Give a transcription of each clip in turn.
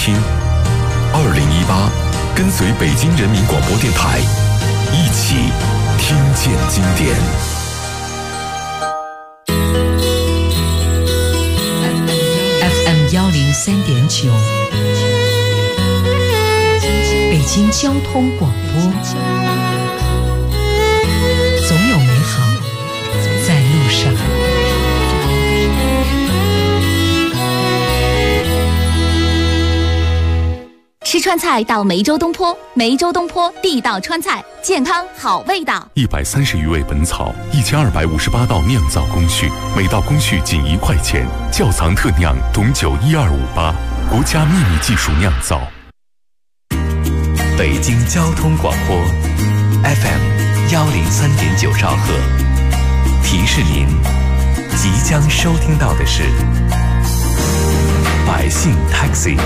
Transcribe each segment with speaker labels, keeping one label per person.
Speaker 1: 听。2018，跟随北京人民广播电台，一起听见经典。
Speaker 2: FM103.9，北京交通广播，总有美好在路上。
Speaker 3: 吃川菜到梅州东坡，梅州东坡地道川菜，健康好味道。
Speaker 1: 130余味本草，1258道酿造工序，每道工序仅1块钱，窖藏特酿董酒1258，国家秘密技术酿造。
Speaker 4: 北京交通广播 FM103.9兆赫，提示您即将收听到的是百姓 Taxi。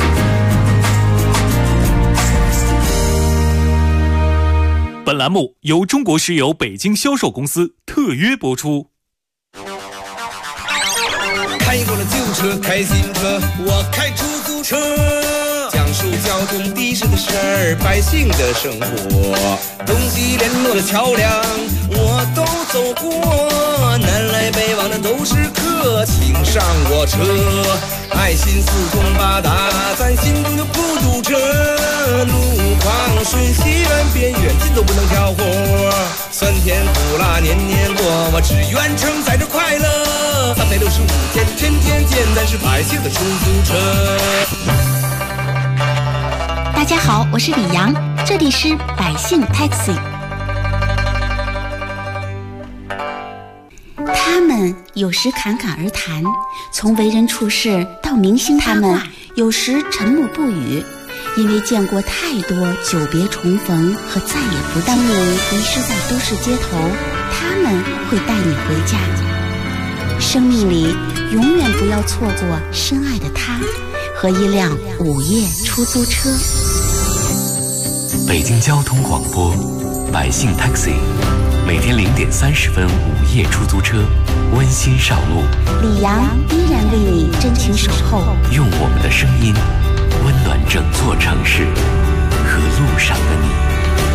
Speaker 5: 本栏目由中国石油北京销售公司特约播出。
Speaker 6: 开过了旧车，开新车，我开出租车，讲述交通的士的事儿，百姓的生活，东西联络的桥梁我都走过，南来北往的都是客，请上我车，爱心四通八达，咱心中就不堵车，路况顺西远边远近都不能挑活，酸甜苦辣年年过，我只愿承载着快乐，365天天天见，咱是百姓的出租车。
Speaker 7: 大家好，我是李阳，这里是百姓 Taxi。 他们有时侃侃而谈，从为人处事到明星八卦，有时沉默不语，因为见过太多久别重逢和再也不当你迷失在都市街头，他们会带你回家。生命里永远不要错过深爱的他和一辆午夜出租车。
Speaker 4: 北京交通广播百姓 Taxi， 每天0点30分午夜出租车，温馨上路。
Speaker 7: 李阳依然为你真情守候，
Speaker 4: 用我们的声音温暖整座城市和路上的你。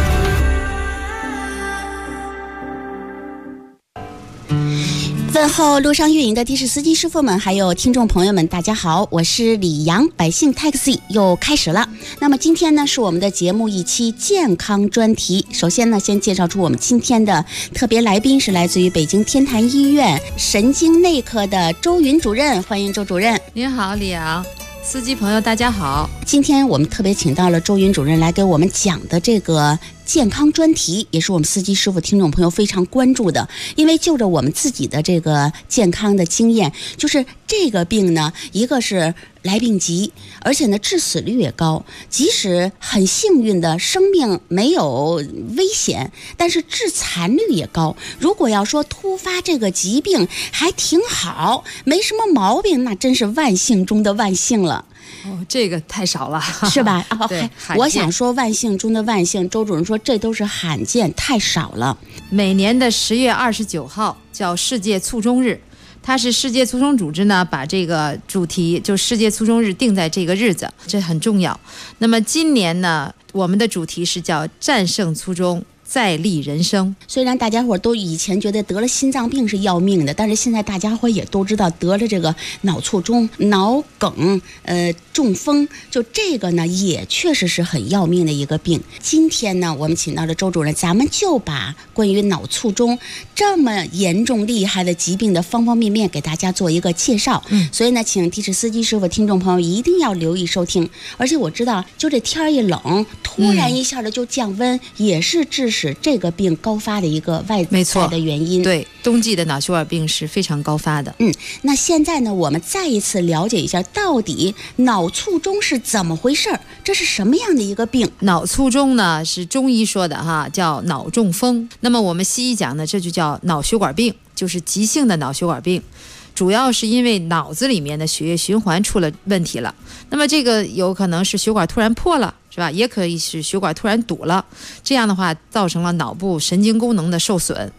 Speaker 7: 问候路上运营的的士司机师傅们，还有听众朋友们，大家好，我是李阳，百姓 Taxi 又开始了。那么今天呢，是我们的节目一期健康专题。首先呢，先介绍出我们今天的特别来宾，是来自于北京天坛医院神经内科的周云主任，欢迎周主任。
Speaker 8: 您好，李阳。司机朋友大家好，
Speaker 7: 今天我们特别请到了周云主任来给我们讲的这个健康专题，也是我们司机师傅听众朋友非常关注的。因为就着我们自己的这个健康的经验，就是这个病呢，一个是来病急，而且呢致死率也高，即使很幸运的生命没有危险，但是致残率也高。如果要说突发这个疾病还挺好，没什么毛病，那真是万幸中的万幸了。
Speaker 8: 哦，这个太少了，
Speaker 7: 是吧？哦，
Speaker 8: 对，
Speaker 7: 我想说万幸中的万幸，周主任说这都是罕见，太少了。
Speaker 8: 每年的10月29号叫世界卒中日，它是世界卒中组织呢把这个主题就世界卒中日定在这个日子，这很重要。那么今年呢，我们的主题是叫战胜卒中，再立人生。
Speaker 7: 虽然大家伙都以前觉得得了心脏病是要命的，但是现在大家伙也都知道得了这个脑卒中、脑梗、中风，就这个呢也确实是很要命的一个病。今天呢，我们请到了周主任，咱们就把关于脑卒中这么严重厉害的疾病的方方面面给大家做一个介绍。所以呢，请的士司机师傅、听众朋友一定要留意收听。而且我知道，就这天一冷，突然一下的就降温，也是致使这个病高发的一个外在的原因。
Speaker 8: 对，冬季的脑血管病是非常高发的。
Speaker 7: 那现在呢，我们再一次了解一下，到底脑卒中是怎么回事儿？这是什么样的一个病？
Speaker 8: 脑卒中呢是中医说的哈，叫脑中风。那么我们西医讲呢，这就叫脑血管病，就是急性的脑血管病。主要是因为脑子里面的血液循环出了问题了。那么这个有可能是血管突然破了，是吧？也可以是血管突然堵了，这样的话造成了脑部神经功能的受损，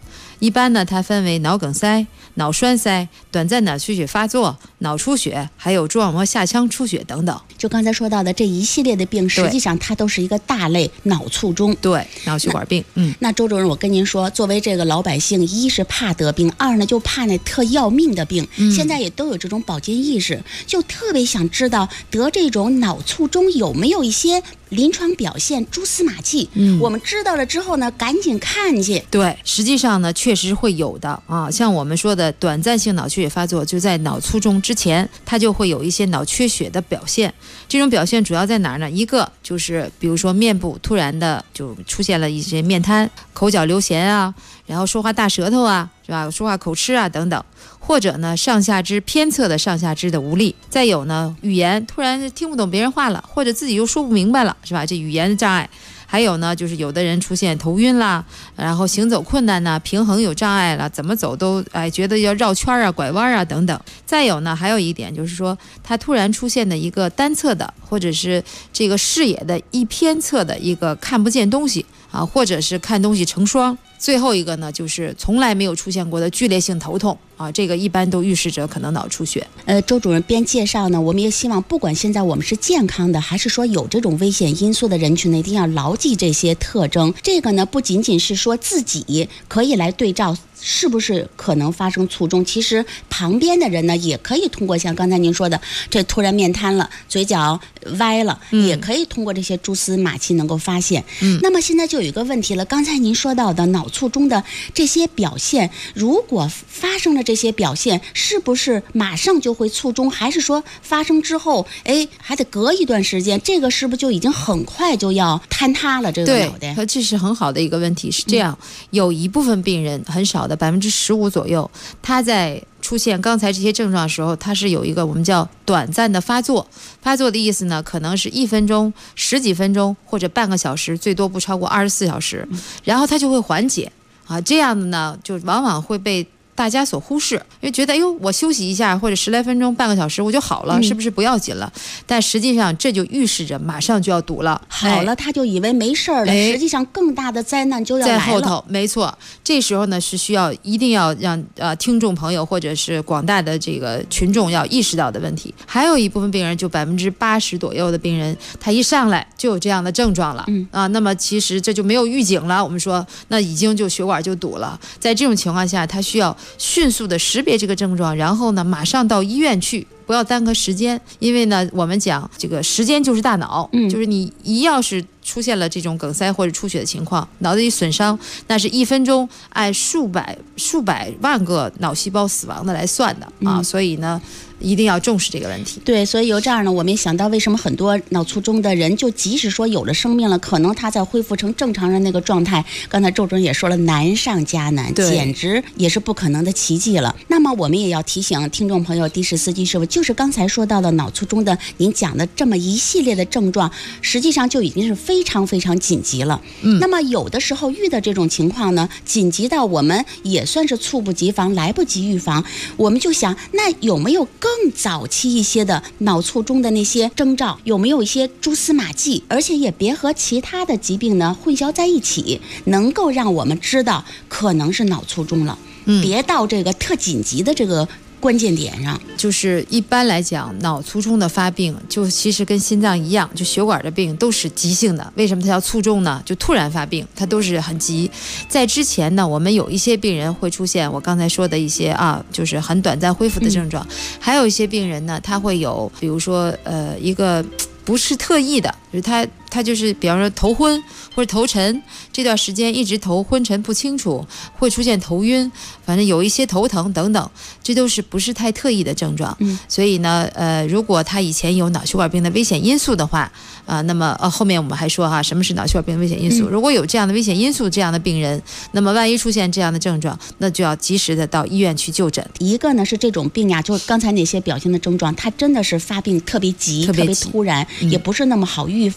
Speaker 8: 一般呢，它分为脑梗塞、脑栓塞、短暂脑缺血发作、脑出血，还有蛛网膜下腔出血等等。
Speaker 7: 就刚才说到的这一系列的病，实际上它都是一个大类脑卒中，
Speaker 8: 对，脑血管病。
Speaker 7: 那周主任，我跟您说，作为这个老百姓，一是怕得病，二呢就怕那特要命的病。现在也都有这种保健意识，就特别想知道得这种脑卒中有没有一些临床表现、蛛丝马迹。我们知道了之后呢，赶紧看去。
Speaker 8: 对，实际上呢，确实会有的啊。像我们说的短暂性脑缺血发作，就在脑卒中之前，它就会有一些脑缺血的表现。这种表现主要在哪儿呢？一个就是比如说面部突然的就出现了一些面瘫、口角流涎啊，然后说话大舌头啊，是吧？说话口吃啊等等，或者呢上下肢偏侧的上下肢的无力，再有呢语言突然听不懂别人话了，或者自己又说不明白了，是吧？这语言障碍。还有呢，就是有的人出现头晕啦，然后行走困难呐，平衡有障碍了，怎么走都觉得要绕圈啊、拐弯啊等等。再有呢，还有一点就是说，他突然出现的一个单侧的，或者是这个视野的一偏侧的一个看不见东西啊，或者是看东西成双。最后一个呢，就是从来没有出现过的剧烈性头痛啊，这个一般都预示着可能脑出血。
Speaker 7: 周主任边介绍呢，我们也希望不管现在我们是健康的，还是说有这种危险因素的人群呢，一定要牢记这些特征。这个呢，不仅仅是说自己可以来对照是不是可能发生卒中，其实旁边的人呢，也可以通过像刚才您说的，这突然面瘫了，嘴角歪了，也可以通过这些蛛丝马迹能够发现。那么现在就有一个问题了，刚才您说到的脑卒中的这些表现，如果发生了这些表现，是不是马上就会卒中，还是说发生之后，还得隔一段时间？这个是不是就已经很快就要坍塌了？这个脑袋？
Speaker 8: 对，这是很好的一个问题。是这样，有一部分病人，很少的15%左右，他在出现刚才这些症状的时候，它是有一个我们叫短暂的发作。发作的意思呢，可能是1分钟、10几分钟或者半个小时，最多不超过24小时，然后它就会缓解啊。这样的呢，就往往会被大家所忽视，因为觉得我休息一下或者10来分钟、半个小时我就好了，是不是不要紧了？但实际上这就预示着马上就要堵了。
Speaker 7: 好了，他就以为没事了，实际上更大的灾难就要来了。
Speaker 8: 在后头，没错。这时候呢，是一定要让听众朋友或者是广大的这个群众要意识到的问题。还有一部分病人，就80%左右的病人，他一上来就有这样的症状了，那么其实这就没有预警了。我们说，那已经就血管就堵了。在这种情况下，他需要迅速的识别这个症状，然后呢，马上到医院去，不要耽搁时间。因为呢，我们讲这个时间就是大脑，就是你要是出现了这种梗塞或者出血的情况，脑子里损伤，那是1分钟按数百万个脑细胞死亡的来算的啊，所以呢，一定要重视这个问题。
Speaker 7: 对，所以由这儿呢，我们也想到为什么很多脑卒中的人，就即使说有了生命了，可能他在恢复成正常人那个状态，刚才周主任也说了，难上加难，简直也是不可能的奇迹了。那么我们也要提醒听众朋友，的士司机师傅，就是刚才说到的脑卒中的您讲的这么一系列的症状，实际上就已经是非常非常紧急了。那么有的时候遇到这种情况呢，紧急到我们也算是猝不及防，来不及预防，我们就想，那有没有更早期一些的脑卒中的那些征兆，有没有一些蛛丝马迹，而且也别和其他的疾病呢混淆在一起，能够让我们知道可能是脑卒中了，别到这个特紧急的这个关键点上。
Speaker 8: 就是一般来讲，脑卒中的发病就其实跟心脏一样，就血管的病都是急性的。为什么它叫卒中呢？就突然发病，它都是很急。在之前呢，我们有一些病人会出现我刚才说的一些就是很短暂恢复的症状，还有一些病人呢，他会有比如说一个不是特意的，就是他就是比方说头昏或者头沉，这段时间一直头昏沉不清楚，会出现头晕，反正有一些头疼等等，这都是不是太特意的症状。所以呢，如果他以前有脑血管病的危险因素的话，那么后面我们还说什么是脑血管病的危险因素。如果有这样的危险因素，这样的病人，那么万一出现这样的症状，那就要及时的到医院去就诊。
Speaker 7: 一个呢是这种病呀，就刚才那些表现的症状，它真的是发病特别急、特别突然，也不是那么好预防。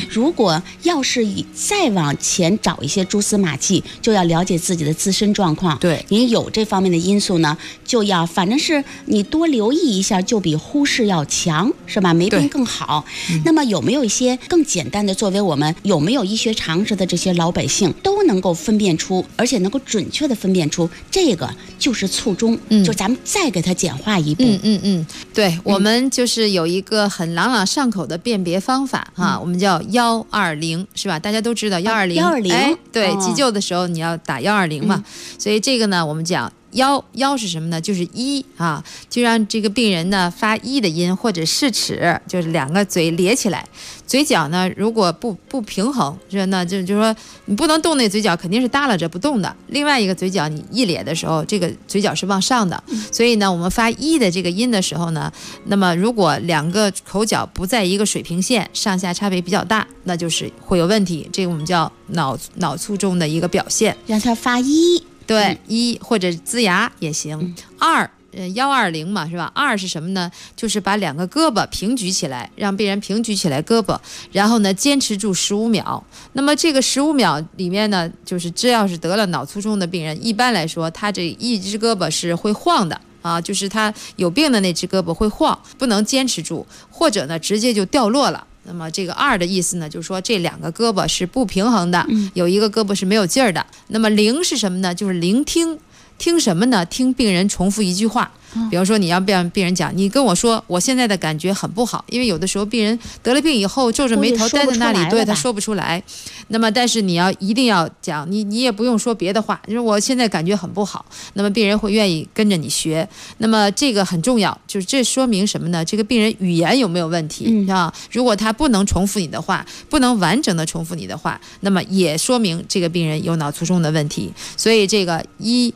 Speaker 7: 如果要是再往前找一些蛛丝马迹，就要了解自己的自身状况。
Speaker 8: 对，
Speaker 7: 你有这方面的因素呢，就要反正是你多留意一下，就比忽视要强，是吧？没病更好。那么有没有一些更简单的，作为我们有没有医学常识的这些老百姓都能够分辨出，而且能够准确的分辨出这个就是卒中，就咱们再给它简化一步。
Speaker 8: 对，我们就是有一个很朗朗上口的辨别方法哈，我们叫120，是吧？大家都知道120，哎，对，急救的时候你要打120嘛，所以这个呢，我们讲。1是什么呢？就是1啊，就让这个病人呢发1的音，或者试齿，就是两个嘴咧起来，嘴角呢如果不平衡，就是说你不能动那嘴角，肯定是耷拉着不动的。另外一个嘴角你一咧的时候，这个嘴角是往上的，所以呢，我们发1的这个音的时候呢，那么如果两个口角不在一个水平线，上下差别比较大，那就是会有问题。这个我们叫脑卒中的一个表现，
Speaker 7: 让它发1。
Speaker 8: 对，1或者呲牙也行。120嘛，是吧？2是什么呢？就是把两个胳膊平举起来，让病人平举起来胳膊，然后呢坚持住15秒。那么这个15秒里面呢，就是只要是得了脑卒中的病人，一般来说他这一只胳膊是会晃的啊，就是他有病的那只胳膊会晃，不能坚持住，或者呢直接就掉落了。那么这个2的意思呢，就是说这两个胳膊是不平衡的，有一个胳膊是没有劲儿的。那么0是什么呢？就是聆听。听什么呢？听病人重复一句话。比方说你要让病人讲，你跟我说我现在的感觉很不好，因为有的时候病人得了病以后皱着眉头待在那里，对，他说不出来。那么但是你一定要讲，你也不用说别的话，就是我现在感觉很不好，那么病人会愿意跟着你学。那么这个很重要，就是这说明什么呢？这个病人语言有没有问题啊？如果他不能重复你的话，不能完整的重复你的话，那么也说明这个病人有脑卒中的问题。所以这个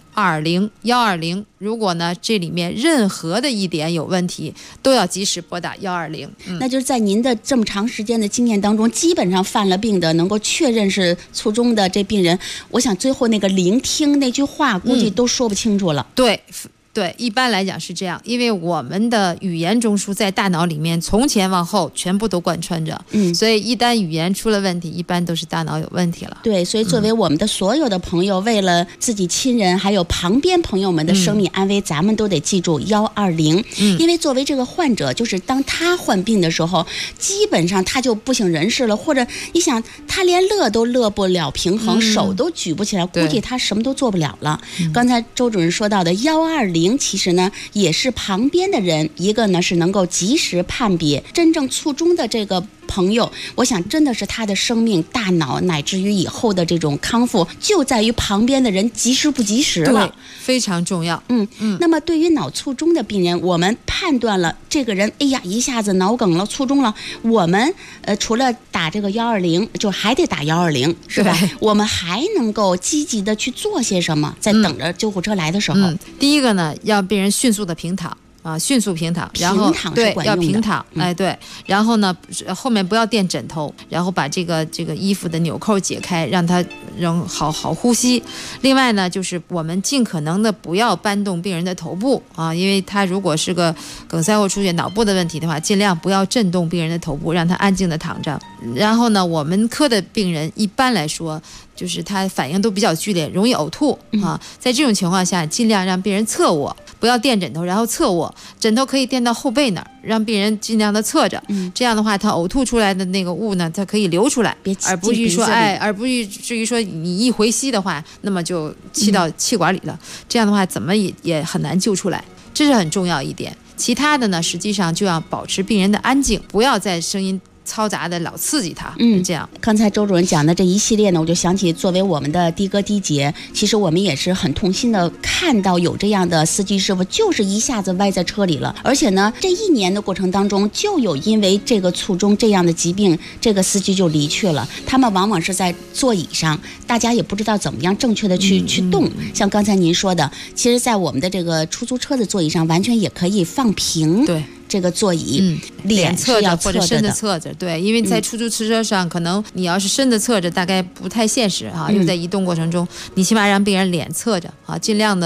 Speaker 8: 120，如果呢这里面任何的一点有问题，都要及时拨打120。
Speaker 7: 那就是在您的这么长时间的经验当中，基本上犯了病的能够确认是卒中的这病人，我想最后那个聆听那句话估计都说不清楚了。
Speaker 8: 对，一般来讲是这样，因为我们的语言中枢在大脑里面从前往后全部都贯穿着，所以一旦语言出了问题，一般都是大脑有问题了。
Speaker 7: 对，所以作为我们的所有的朋友，为了自己亲人还有旁边朋友们的生命安危，咱们都得记住120。因为作为这个患者，就是当他患病的时候，基本上他就不省人事了，或者你想他连乐都乐不了平衡，手都举不起来，估计他什么都做不了了。刚才周主任说到的120。其实呢也是旁边的人，一个呢是能够及时判别真正卒中的这个朋友，我想真的是他的生命、大脑乃至于以后的这种康复，就在于旁边的人及时不及时了，
Speaker 8: 对，非常重要。
Speaker 7: 那么对于脑卒中的病人，我们判断了这个人，哎呀，一下子脑梗了、卒中了，我们除了打这个120，就还得打120，是吧？我们还能够积极的去做些什么？在等着救护车来的时候，
Speaker 8: 第一个呢，要病人迅速的平躺。迅速平躺，然后对，要平躺，对，然后呢，后面不要垫枕头，然后把这个衣服的纽扣解开，让他好呼吸。另外呢，就是我们尽可能的不要搬动病人的头部啊，因为他如果是个梗塞或出血脑部的问题的话，尽量不要震动病人的头部，让他安静的躺着。然后呢，我们科的病人一般来说，就是他反应都比较剧烈，容易呕吐啊。在这种情况下，尽量让病人侧卧，不要垫枕头，然后侧卧，枕头可以垫到后背那儿，让病人尽量的侧着。这样的话，他呕吐出来的那个物呢，它可以流出来，而不至于说你一回吸的话，那么就气到气管里了。这样的话，怎么也很难救出来，这是很重要一点。其他的呢，实际上就要保持病人的安静，不要在声音嘈杂的老刺激他，这样。
Speaker 7: 刚才周主任讲的这一系列呢，我就想起作为我们的的哥的姐，其实我们也是很痛心的看到有这样的司机师傅，就是一下子歪在车里了，而且呢，这1年的过程当中，就有因为这个卒中这样的疾病，这个司机就离去了。他们往往是在座椅上，大家也不知道怎么样正确的去动。像刚才您说的，其实，在我们的这个出租车的座椅上，完全也可以放平。对。这个座椅，脸
Speaker 8: 侧着或者身
Speaker 7: 的
Speaker 8: 侧着，对，因为在出租车上，可能你要是身的侧着，大概不太现实啊，因为在移动过程中，你起码让病人脸侧着啊，尽量的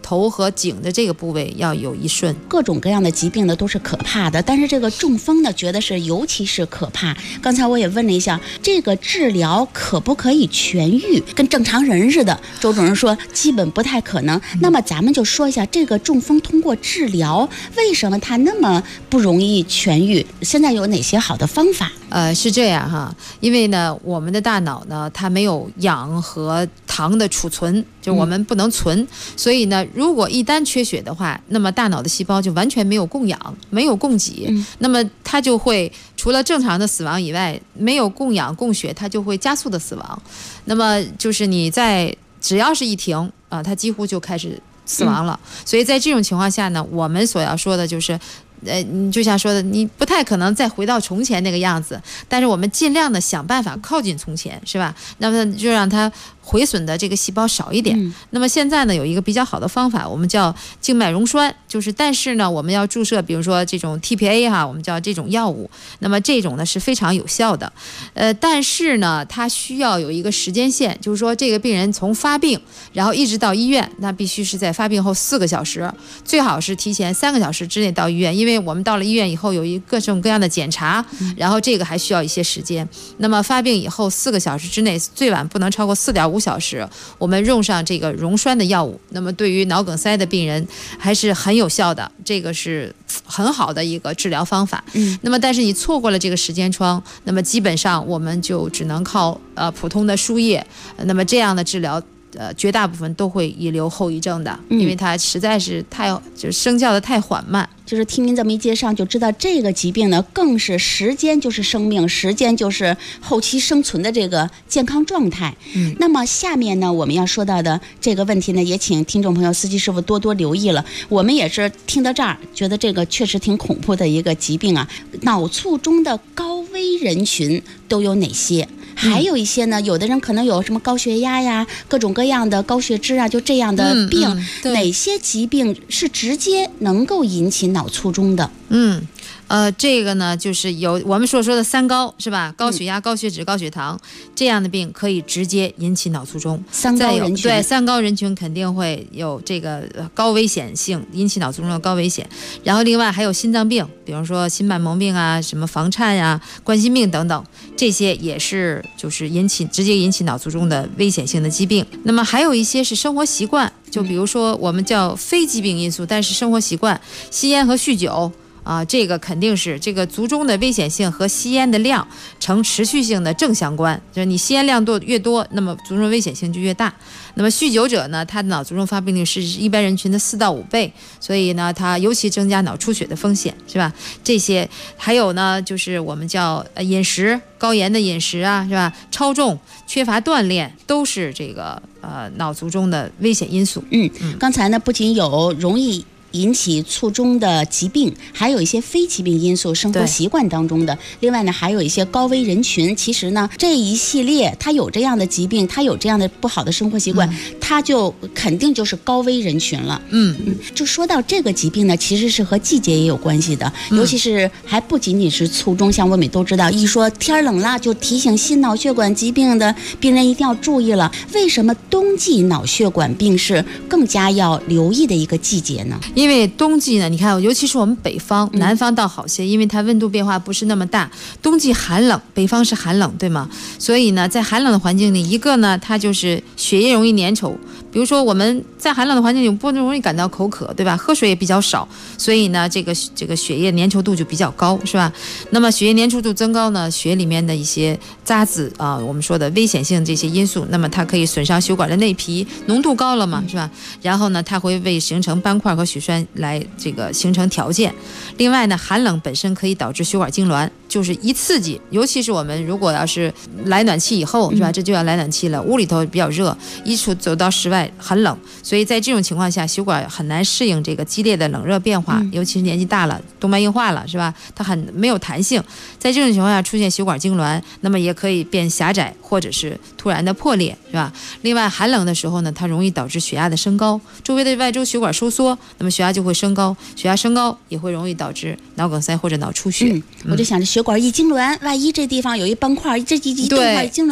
Speaker 8: 头和颈的这个部位要有一顺。
Speaker 7: 各种各样的疾病呢都是可怕的，但是这个中风呢，觉得是尤其是可怕。刚才我也问了一下，这个治疗可不可以痊愈？跟正常人似的，周主任说基本不太可能。那么咱们就说一下这个中风通过治疗，为什么它那么不容易痊愈？现在有哪些好的方法？
Speaker 8: 是这样哈，因为呢，我们的大脑呢，它没有氧和糖的储存，就我们不能存，所以呢，如果一旦缺血的话，那么大脑的细胞就完全没有供氧，没有供给，那么它就会除了正常的死亡以外，没有供氧供血，它就会加速的死亡。那么就是你只要是一停它几乎就开始死亡了。所以在这种情况下呢，我们所要说的就是。你就像说的，你不太可能再回到从前那个样子，但是我们尽量的想办法靠近从前，是吧？那么就让它毁损的这个细胞少一点。那么现在呢，有一个比较好的方法，我们叫静脉溶栓，但是呢，我们要注射，比如说这种 TPA 哈，我们叫这种药物。那么这种呢是非常有效的，但是呢，它需要有一个时间线，就是说这个病人从发病，然后一直到医院，那必须是在发病后4个小时，最好是提前3个小时之内到医院，因为我们到了医院以后有各种各样的检查，然后这个还需要一些时间。那么发病以后4个小时之内，最晚不能超过4.5小时，我们用上这个溶栓的药物，那么对于脑梗塞的病人还是很有效的，这个是很好的一个治疗方法。那么但是你错过了这个时间窗，那么基本上我们就只能靠普通的输液，那么这样的治疗绝大部分都会遗留后遗症的，因为它实在是生效的太缓慢。
Speaker 7: 就是听您这么一介绍，就知道这个疾病呢，更是时间就是生命，时间就是后期生存的这个健康状态。那么下面呢，我们要说到的这个问题呢，也请听众朋友、司机师傅多多留意了。我们也是听到这儿，觉得这个确实挺恐怖的一个疾病啊。脑卒中的高危人群都有哪些？还有一些呢，有的人可能有什么高血压呀，各种各样的高血脂啊，就这样的病，哪些疾病是直接能够引起脑卒中的？
Speaker 8: 这个呢，就是有我们所说的3高，是吧？高血压、高血脂、高血糖这样的病可以直接引起脑卒中。
Speaker 7: 3高人群，
Speaker 8: 对，3高人群肯定会有这个高危险性，引起脑卒中的高危险。然后另外还有心脏病，比如说心瓣膜病啊、什么房颤呀、冠心病等等，这些也是就是直接引起脑卒中的危险性的疾病。那么还有一些是生活习惯，就比如说我们叫非疾病因素，但是生活习惯，吸烟和酗酒。这个肯定是这个卒中的危险性和吸烟的量呈持续性的正相关，就是你吸烟量越多，那么卒中危险性就越大。那么酗酒者呢，他的脑卒中发病率是一般人群的4到5倍，所以呢，它尤其增加脑出血的风险，是吧？这些还有呢，就是我们叫饮食，高盐的饮食啊，是吧？超重、缺乏锻炼，都是这个脑卒中的危险因素。
Speaker 7: 刚才呢，不仅有容易引起卒中的疾病，还有一些非疾病因素，生活习惯当中的。另外呢，还有一些高危人群。其实呢，这一系列他有这样的疾病，他有这样的不好的生活习惯，他就肯定就是高危人群了。就说到这个疾病呢，其实是和季节也有关系的，尤其是还不仅仅是卒中，像我们都知道，一说天冷了，就提醒心脑血管疾病的病人一定要注意了。为什么冬季脑血管病是更加要留意的一个季节呢？
Speaker 8: 因为冬季呢，你看，尤其是我们北方，南方倒好些，因为它温度变化不是那么大。冬季寒冷，北方是寒冷，对吗？所以呢，在寒冷的环境里，一个呢，它就是血液容易粘稠。比如说我们在寒冷的环境里不容易感到口渴，对吧？喝水也比较少，所以呢，这个血液粘稠度就比较高，是吧？那么血液粘稠度增高呢，血里面的一些渣子啊，我们说的危险性这些因素，那么它可以损伤血管的内皮，浓度高了嘛，是吧？然后呢，它会为形成斑块和血栓来这个形成条件。另外呢，寒冷本身可以导致血管痉挛，就是一刺激，尤其是我们如果要是来暖气以后，是吧？这就要来暖气了，屋里头比较热，一走到室外很冷，所以在这种情况下，血管很难适应这个激烈的冷热变化，尤其是年纪大了，动脉硬化了，是吧？它很没有弹性，在这种情况下出现血管痉挛，那么也可以变狭窄或者是突然的破裂，是吧？另外，寒冷的时候呢，它容易导致血压的升高，周围的外周血管收缩，那么血压就会升高，血压升高也会容易导致脑梗塞或者脑出血。
Speaker 7: 我就想着血管一痉挛，万一这地方有一斑块，这一动块一痉挛，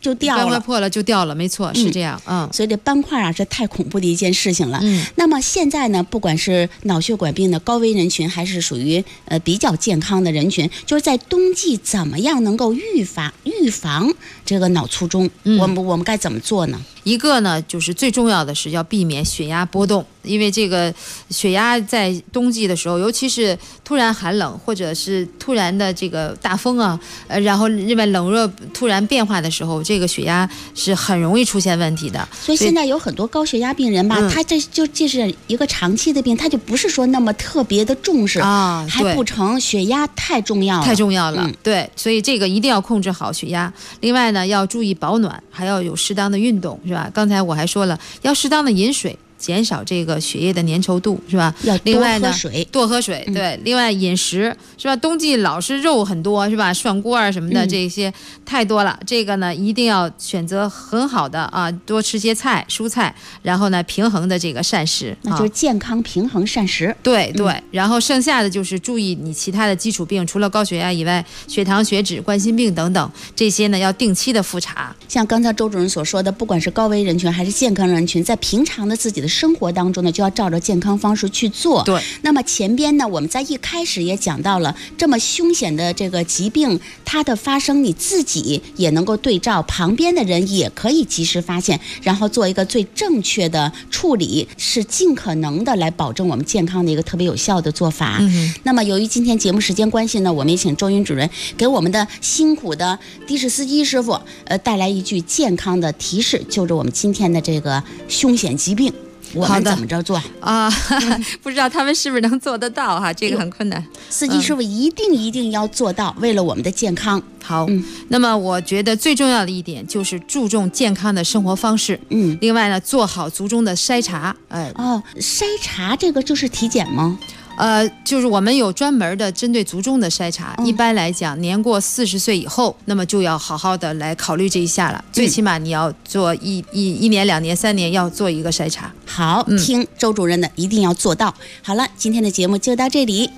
Speaker 7: 就掉了，
Speaker 8: 斑块破了就掉了，没错，是这样。
Speaker 7: 所以这斑块啊是太恐怖的一件事情了。那么现在呢，不管是脑血管病的高危人群，还是属于比较健康的人群，就是在冬季怎么样能够预防这个脑卒中？我们该怎么做呢？
Speaker 8: 一个呢，就是最重要的是要避免血压波动，因为这个血压在冬季的时候，尤其是突然寒冷或者是突然的这个大风啊，然后另外冷热突然变化的时候，这个血压是很容易出现问题的。
Speaker 7: 所以现在有很多高血压病人吧，他这是一个长期的病，他就不是说那么特别的重视啊，还不成，血压太重要了，
Speaker 8: 对，所以这个一定要控制好血压。另外呢，要注意保暖，还要有适当的运动，是吧？刚才我还说了，要适当的饮水，减少这个血液的粘稠度，是吧？
Speaker 7: 要多喝水，
Speaker 8: 对。另外饮食，是吧？冬季老是肉很多，是吧？涮锅啊什么的，这些太多了。这个呢，一定要选择很好的啊，多吃些菜、蔬菜，然后呢，平衡的这个膳食，
Speaker 7: 那就是健康平衡膳食。
Speaker 8: 对。然后剩下的就是注意你其他的基础病，除了高血压以外，血糖、血脂、冠心病等等，这些呢要定期的复查。
Speaker 7: 像刚才周主任所说的，不管是高危人群还是健康人群，在平常的自己的生活当中呢，就要照着健康方式去做。
Speaker 8: 对。
Speaker 7: 那么前边呢，我们在一开始也讲到了，这么凶险的这个疾病，它的发生，你自己也能够对照，旁边的人也可以及时发现，然后做一个最正确的处理，是尽可能的来保证我们健康的一个特别有效的做法。那么由于今天节目时间关系呢，我们也请周云主任给我们的辛苦的的士司机师傅带来一句健康的提示，就着我们今天的这个凶险疾病，我们怎么着做
Speaker 8: 啊？不知道他们是不是能做得到哈？这个很困难。
Speaker 7: 司机师傅一定要做到，为了我们的健康。
Speaker 8: 好，那么我觉得最重要的一点就是注重健康的生活方式。另外呢，做好卒中的筛查。
Speaker 7: 筛查这个就是体检吗？
Speaker 8: 就是我们有专门的针对卒中的筛查。一般来讲，年过40岁以后，那么就要好好的来考虑这一下了。最起码你要做一年、2年、3年要做一个筛查。
Speaker 7: 好，听周主任的，一定要做到。好了，今天的节目就到这里。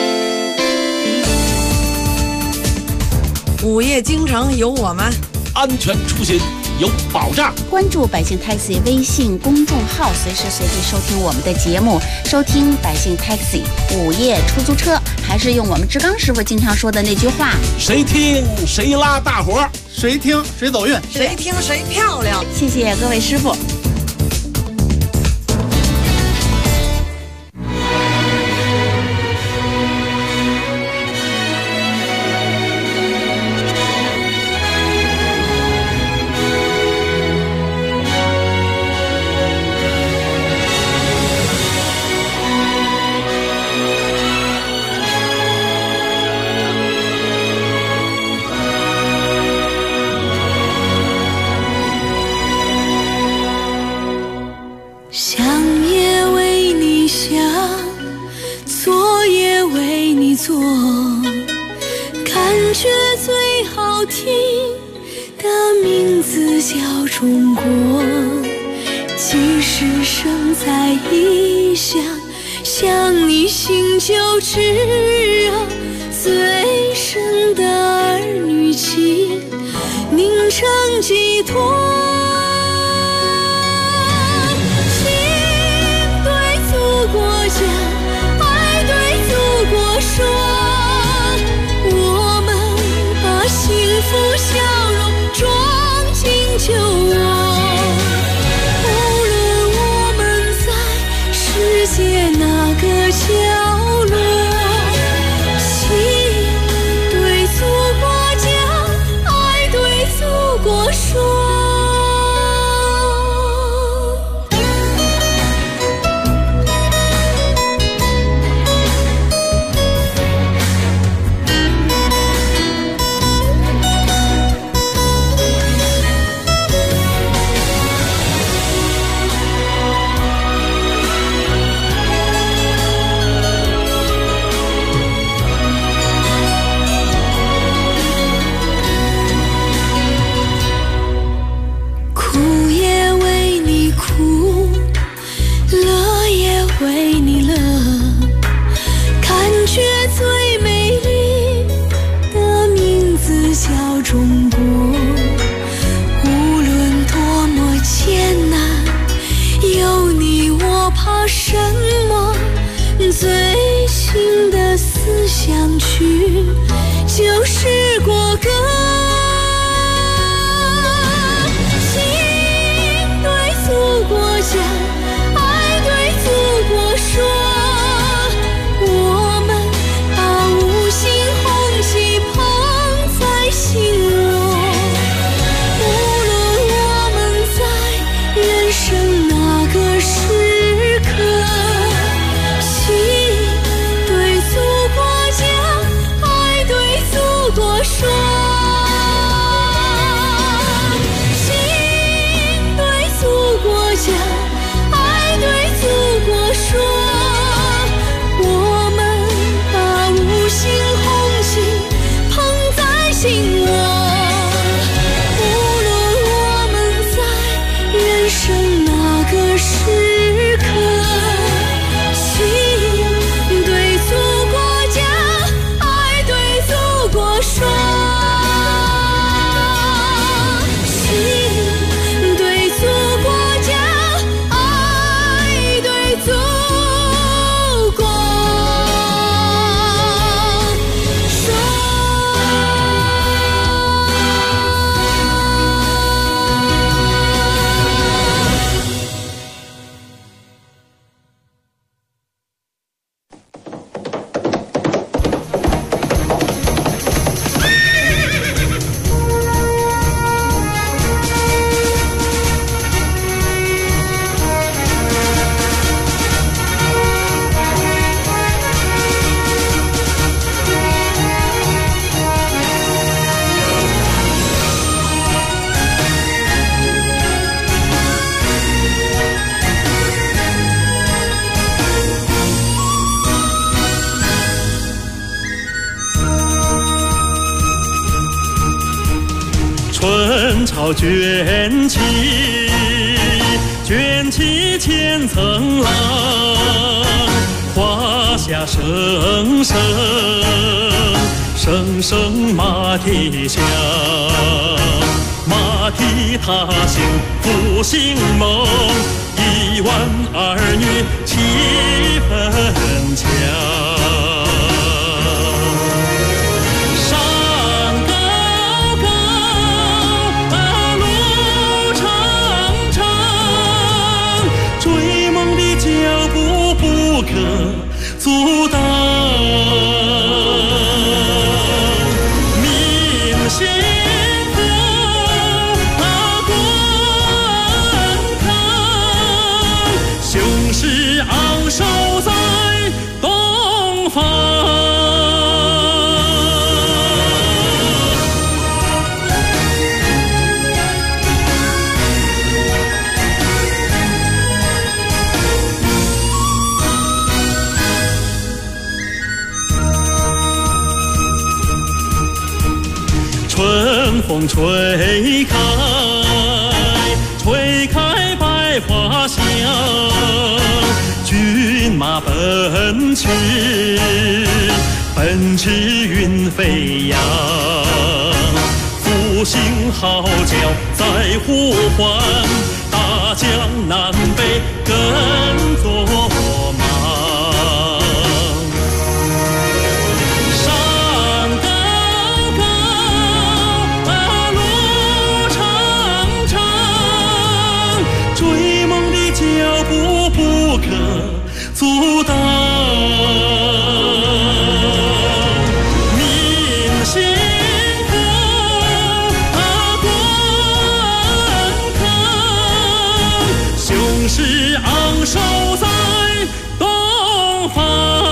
Speaker 9: 午夜京城有我们，
Speaker 10: 安全出行有保障。
Speaker 7: 关注百姓 Taxi 微信公众号，随时随地收听我们的节目，收听百姓 Taxi 午夜出租车。还是用我们志刚师傅经常说的那句话：
Speaker 10: 谁听谁拉大伙，
Speaker 11: 谁听谁走运，
Speaker 9: 谁听谁漂亮。
Speaker 7: 谢谢各位师傅。
Speaker 12: 做，感觉最好听的名字叫中国。即使生在异乡，想你心就炙热，最深的儿女情凝成寄托。说，我们把幸福笑容装进酒窝。无论我们在世界哪个角落，心对祖国讲，爱对祖国说。为你乐，感觉最美丽的名字叫中国。
Speaker 5: 春潮卷起，卷起千层浪，华夏声声，声声马蹄响。马蹄踏行复兴梦，1万儿女气氛强。山高高，路长长，追梦的脚步不可阻挡。明星昂首在东方。春风吹开，吹开百花香。骏马奔驰，奔驰云飞扬，复兴号角在呼唤，大江南北跟作忙。山高高，路长长，追梦的脚步不可阻挡。明星观看，雄狮昂首在东方。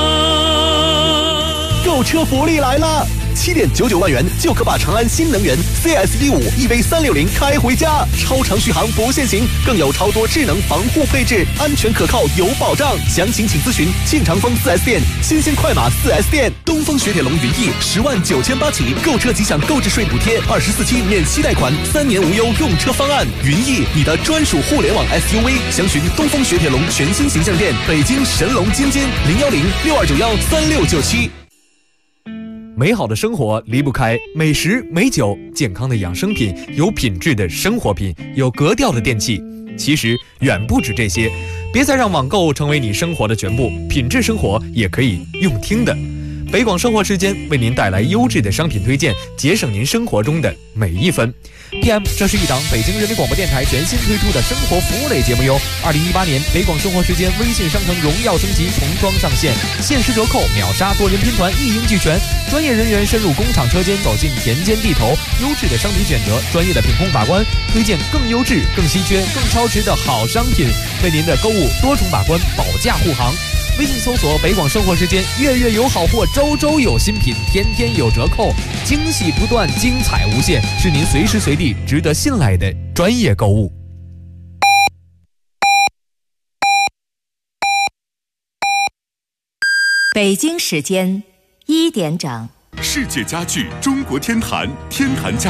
Speaker 11: 购车福利来了！7.99万元就可把长安新能源 CS V5 EV360开回家，超长续航不限行，更有超多智能防护配置，安全可靠有保障。详情请咨询庆长丰 4S 店、新兴快马 4S 店。东风雪铁龙云翼10万9800起，购车即享购置税补贴，24期免息贷款，3年无忧用车方案。云翼，你的专属互联网 SUV。详询东风雪铁龙全新形象店，北京神龙津津01062913697。
Speaker 13: 美好的生活离不开美食美酒，健康的养生品，有品质的生活品，有格调的电器。其实远不止这些，别再让网购成为你生活的全部，品质生活也可以用听的。北广生活时间为您带来优质的商品推荐，节省您生活中的每一分。PM， 这是一档北京人民广播电台全新推出的生活服务类节目哟。2018年北广生活时间微信商城荣耀升级重装上线，限时折扣、秒杀、多人拼团一应俱全，专业人员深入工厂车间，走进田间地头，优质的商品选择，专业的品控把关，推荐更优质、更稀缺、更超值的好商品，为您的购物多重把关，保驾护航。微信搜索北广生活时间，月月有好货，周周有新品，天天有折扣，惊喜不断，精彩无限，是您随时随地值得信赖的专业购物。
Speaker 2: 北京时间1点整，
Speaker 1: 世界家具中国天坛，天坛家